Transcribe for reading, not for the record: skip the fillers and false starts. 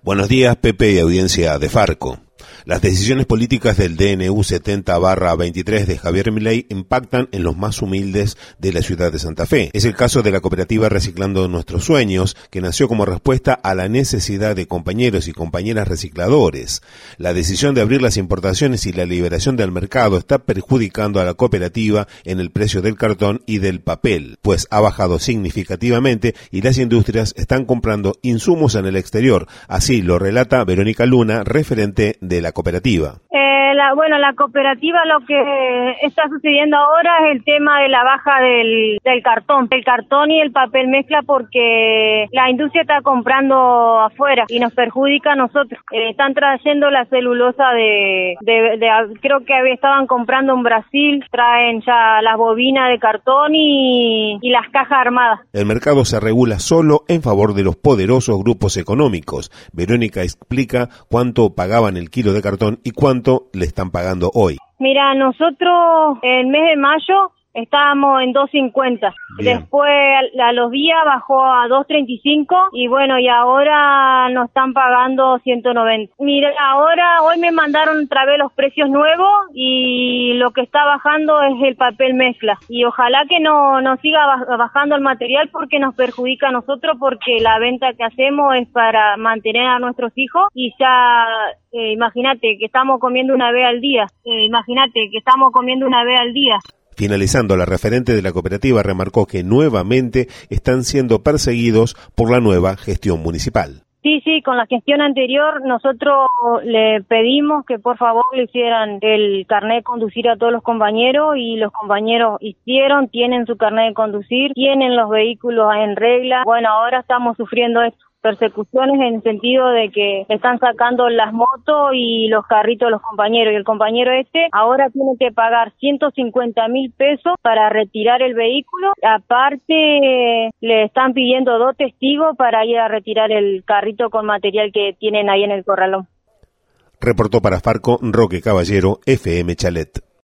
Buenos días, Pepe y audiencia de Farco. Las decisiones políticas del DNU 70/23 de Javier Milei impactan en los más humildes de la ciudad de Santa Fe. Es el caso de la cooperativa Reciclando Nuestros Sueños, que nació como respuesta a la necesidad de compañeros y compañeras recicladores. La decisión de abrir las importaciones y la liberación del mercado está perjudicando a la cooperativa en el precio del cartón y del papel, pues ha bajado significativamente y las industrias están comprando insumos en el exterior. Así lo relata Verónica Luna, referente de la cooperativa. La cooperativa, lo que está sucediendo ahora es el tema de la baja del cartón y el papel mezcla, porque la industria está comprando afuera y nos perjudica a nosotros. Están trayendo la celulosa creo que estaban comprando en Brasil, traen ya las bobinas de cartón y las cajas armadas. El mercado se regula solo en favor de los poderosos grupos económicos. Verónica explica cuánto pagaban el kilo de cartón y cuánto le están pagando hoy. Mira, nosotros el mes de mayo estábamos en 2.50. Después a los días bajó a 2.35 y ahora nos están pagando 190. Mira, hoy me mandaron otra vez los precios nuevos y lo que está bajando es el papel mezcla. Y ojalá que no siga bajando el material, porque nos perjudica a nosotros, porque la venta que hacemos es para mantener a nuestros hijos y ya imagínate que estamos comiendo una vez al día. Finalizando, la referente de la cooperativa remarcó que nuevamente están siendo perseguidos por la nueva gestión municipal. Sí, con la gestión anterior nosotros le pedimos que por favor le hicieran el carnet de conducir a todos los compañeros, y los compañeros tienen su carnet de conducir, tienen los vehículos en regla. Ahora estamos sufriendo esto. Persecuciones en el sentido de que están sacando las motos y los carritos de los compañeros, y el compañero ahora tiene que pagar 150.000 pesos para retirar el vehículo. Aparte le están pidiendo 2 testigos para ir a retirar el carrito con material que tienen ahí en el corralón. Reportó para Farco Roque Caballero, FM Chalet.